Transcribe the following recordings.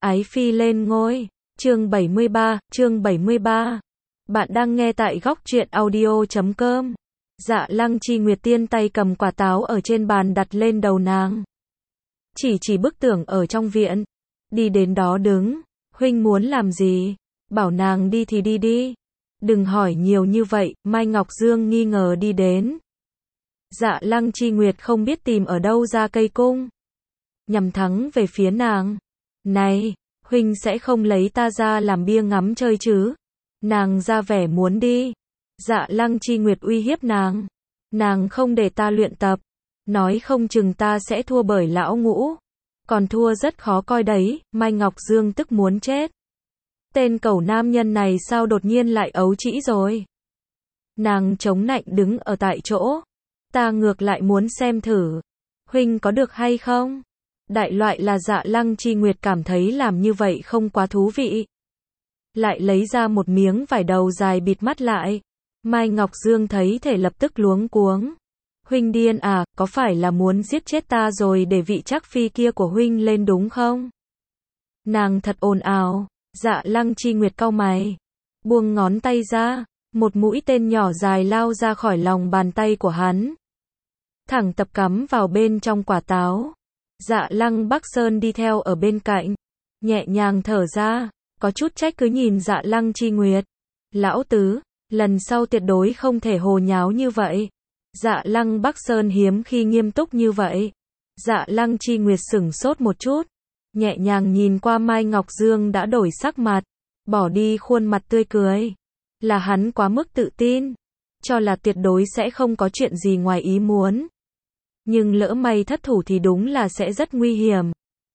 Ái phi lên ngôi. Chương 73. Bạn đang nghe tại góc truyện audio.com. Dạ Lăng Chi Nguyệt tiên tay cầm quả táo ở trên bàn đặt lên đầu nàng. Chỉ bức tường ở trong viện. Đi đến đó đứng. Huynh muốn làm gì? Bảo nàng đi thì đi đi. Đừng hỏi nhiều như vậy, Mai Ngọc Dương nghi ngờ đi đến. Dạ Lăng Chi Nguyệt không biết tìm ở đâu ra cây cung. Nhằm thẳng về phía nàng. Này, huynh sẽ không lấy ta ra làm bia ngắm chơi chứ? Nàng ra vẻ muốn đi. Dạ Lăng Chi Nguyệt uy hiếp nàng. Nàng không để ta luyện tập. Nói không chừng ta sẽ thua bởi lão ngũ. Còn thua rất khó coi đấy, Mai Ngọc Dương tức muốn chết. Tên cẩu nam nhân này sao đột nhiên lại ấu trĩ rồi? Nàng chống nạnh đứng ở tại chỗ. Ta ngược lại muốn xem thử. Huynh có được hay không? Đại loại là Dạ Lăng Chi Nguyệt cảm thấy làm như vậy không quá thú vị. Lại lấy ra một miếng vải đầu dài bịt mắt lại. Mai Ngọc Dương thấy thể lập tức luống cuống. Huynh điên à, có phải là muốn giết chết ta rồi để vị trắc phi kia của huynh lên đúng không? Nàng thật ồn ào. Dạ Lăng Chi Nguyệt cau mày. Buông ngón tay ra. Một mũi tên nhỏ dài lao ra khỏi lòng bàn tay của hắn. Thẳng tập cắm vào bên trong quả táo. Dạ Lăng Bắc Sơn đi theo ở bên cạnh. Nhẹ nhàng thở ra. Có chút trách cứ nhìn Dạ Lăng Chi Nguyệt. Lão tứ, lần sau tuyệt đối không thể hồ nháo như vậy. Dạ Lăng Bắc Sơn hiếm khi nghiêm túc như vậy. Dạ Lăng Chi Nguyệt sửng sốt một chút. Nhẹ nhàng nhìn qua Mai Ngọc Dương đã đổi sắc mặt. Bỏ đi khuôn mặt tươi cười. Là hắn quá mức tự tin. Cho là tuyệt đối sẽ không có chuyện gì ngoài ý muốn. Nhưng lỡ may thất thủ thì đúng là sẽ rất nguy hiểm.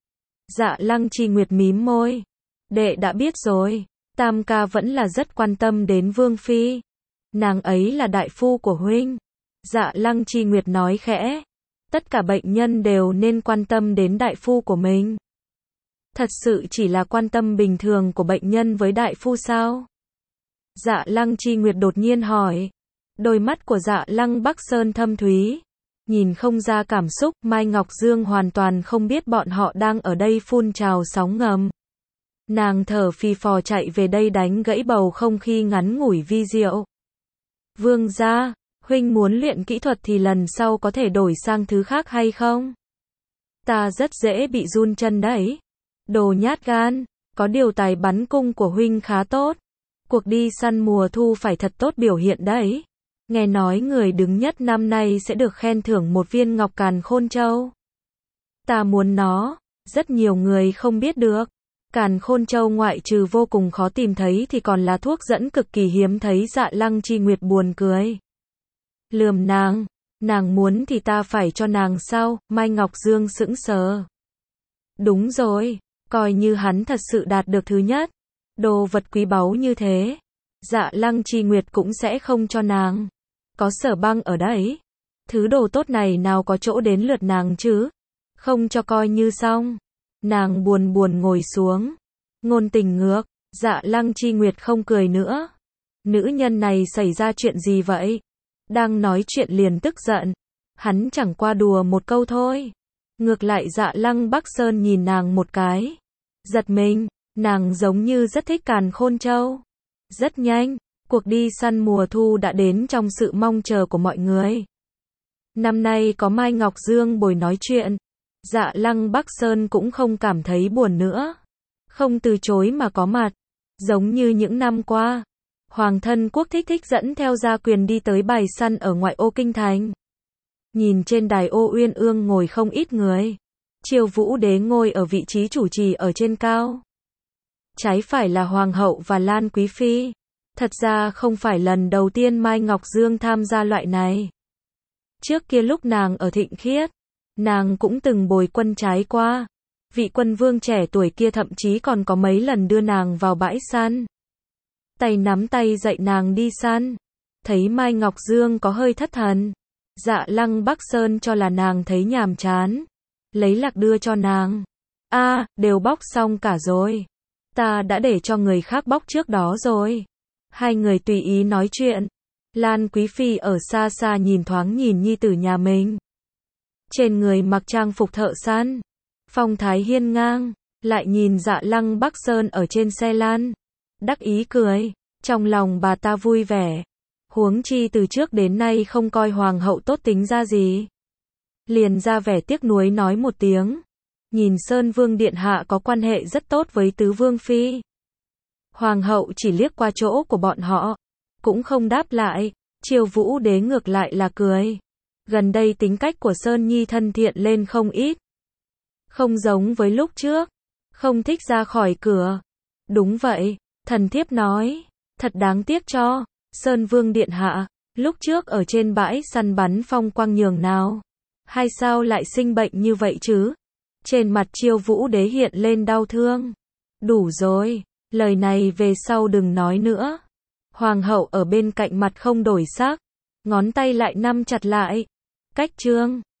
Dạ Lăng Chi Nguyệt mím môi. Đệ đã biết rồi. Tam ca vẫn là rất quan tâm đến Vương Phi. Nàng ấy là đại phu của huynh. Dạ Lăng Chi Nguyệt nói khẽ. Tất cả bệnh nhân đều nên quan tâm đến đại phu của mình. Thật sự chỉ là quan tâm bình thường của bệnh nhân với đại phu sao? Dạ Lăng Chi Nguyệt đột nhiên hỏi. Đôi mắt của Dạ Lăng Bắc Sơn thâm thúy. Nhìn không ra cảm xúc, Mai Ngọc Dương hoàn toàn không biết bọn họ đang ở đây phun trào sóng ngầm. Nàng thở phì phò chạy về đây đánh gãy bầu không khí ngắn ngủi vi diệu. Vương gia, huynh muốn luyện kỹ thuật thì lần sau có thể đổi sang thứ khác hay không? Ta rất dễ bị run chân đấy. Đồ nhát gan, có điều tài bắn cung của huynh khá tốt. Cuộc đi săn mùa thu phải thật tốt biểu hiện đấy. Nghe nói người đứng nhất năm nay sẽ được khen thưởng một viên ngọc càn khôn châu. Ta muốn nó, rất nhiều người không biết được. Càn khôn châu ngoại trừ vô cùng khó tìm thấy thì còn là thuốc dẫn cực kỳ hiếm thấy. Dạ Lăng Chi Nguyệt buồn cười. Lườm nàng muốn thì ta phải cho nàng sao? Mai Ngọc Dương sững sờ. Đúng rồi, coi như hắn thật sự đạt được thứ nhất. Đồ vật quý báu như thế. Dạ Lăng Chi Nguyệt cũng sẽ không cho nàng. Có Sở Băng ở đấy. Thứ đồ tốt này nào có chỗ đến lượt nàng chứ. Không cho coi như xong. Nàng buồn ngồi xuống. Ngôn tình ngược. Dạ Lăng Chi Nguyệt không cười nữa. Nữ nhân này xảy ra chuyện gì vậy? Đang nói chuyện liền tức giận. Hắn chẳng qua đùa một câu thôi. Ngược lại Dạ Lăng Bắc Sơn nhìn nàng một cái. Giật mình. Nàng giống như rất thích càn khôn châu. Rất nhanh. Cuộc đi săn mùa thu đã đến trong sự mong chờ của mọi người. Năm nay có Mai Ngọc Dương bồi nói chuyện. Dạ Lăng Bắc Sơn cũng không cảm thấy buồn nữa. Không từ chối mà có mặt. Giống như những năm qua. Hoàng thân quốc thích dẫn theo gia quyền đi tới bài săn ở ngoại ô kinh thành. Nhìn trên đài ô uyên ương ngồi không ít người. Triều Vũ đế ngồi ở vị trí chủ trì ở trên cao. Trái phải là Hoàng hậu và Lan Quý Phi. Thật ra không phải lần đầu tiên Mai Ngọc Dương tham gia loại này. Trước kia lúc nàng ở Thịnh Khiết, nàng cũng từng bồi quân trái qua. Vị quân vương trẻ tuổi kia thậm chí còn có mấy lần đưa nàng vào bãi săn. Tay nắm tay dạy nàng đi săn. Thấy Mai Ngọc Dương có hơi thất thần. Dạ Lăng Bắc Sơn cho là nàng thấy nhàm chán. Lấy lạc đưa cho nàng. Đều bóc xong cả rồi. Ta đã để cho người khác bóc trước đó rồi. Hai người tùy ý nói chuyện. Lan Quý Phi ở xa xa nhìn thoáng nhìn nhi tử nhà mình. Trên người mặc trang phục thợ săn. Phong thái hiên ngang. lại nhìn Dạ Lăng Bắc Sơn ở trên xe lan, đắc ý cười, trong lòng bà ta vui vẻ. Huống chi từ trước đến nay không coi hoàng hậu tốt tính ra gì. Liền ra vẻ tiếc nuối nói một tiếng. Nhìn Sơn Vương Điện Hạ có quan hệ rất tốt với Tứ Vương Phi. Hoàng hậu chỉ liếc qua chỗ của bọn họ, cũng không đáp lại. Triều Vũ Đế ngược lại là cười. Gần đây tính cách của Sơn Nhi thân thiện lên không ít. Không giống với lúc trước, không thích ra khỏi cửa. Đúng vậy, thần thiếp nói, thật đáng tiếc cho Sơn Vương Điện Hạ, lúc trước ở trên bãi săn bắn phong quang nhường nào. Hay sao lại sinh bệnh như vậy chứ? Trên mặt Triều Vũ Đế hiện lên đau thương. Đủ rồi, lời này về sau đừng nói nữa. Hoàng hậu ở bên cạnh mặt không đổi sắc, ngón tay lại nắm chặt lại. Cách trương.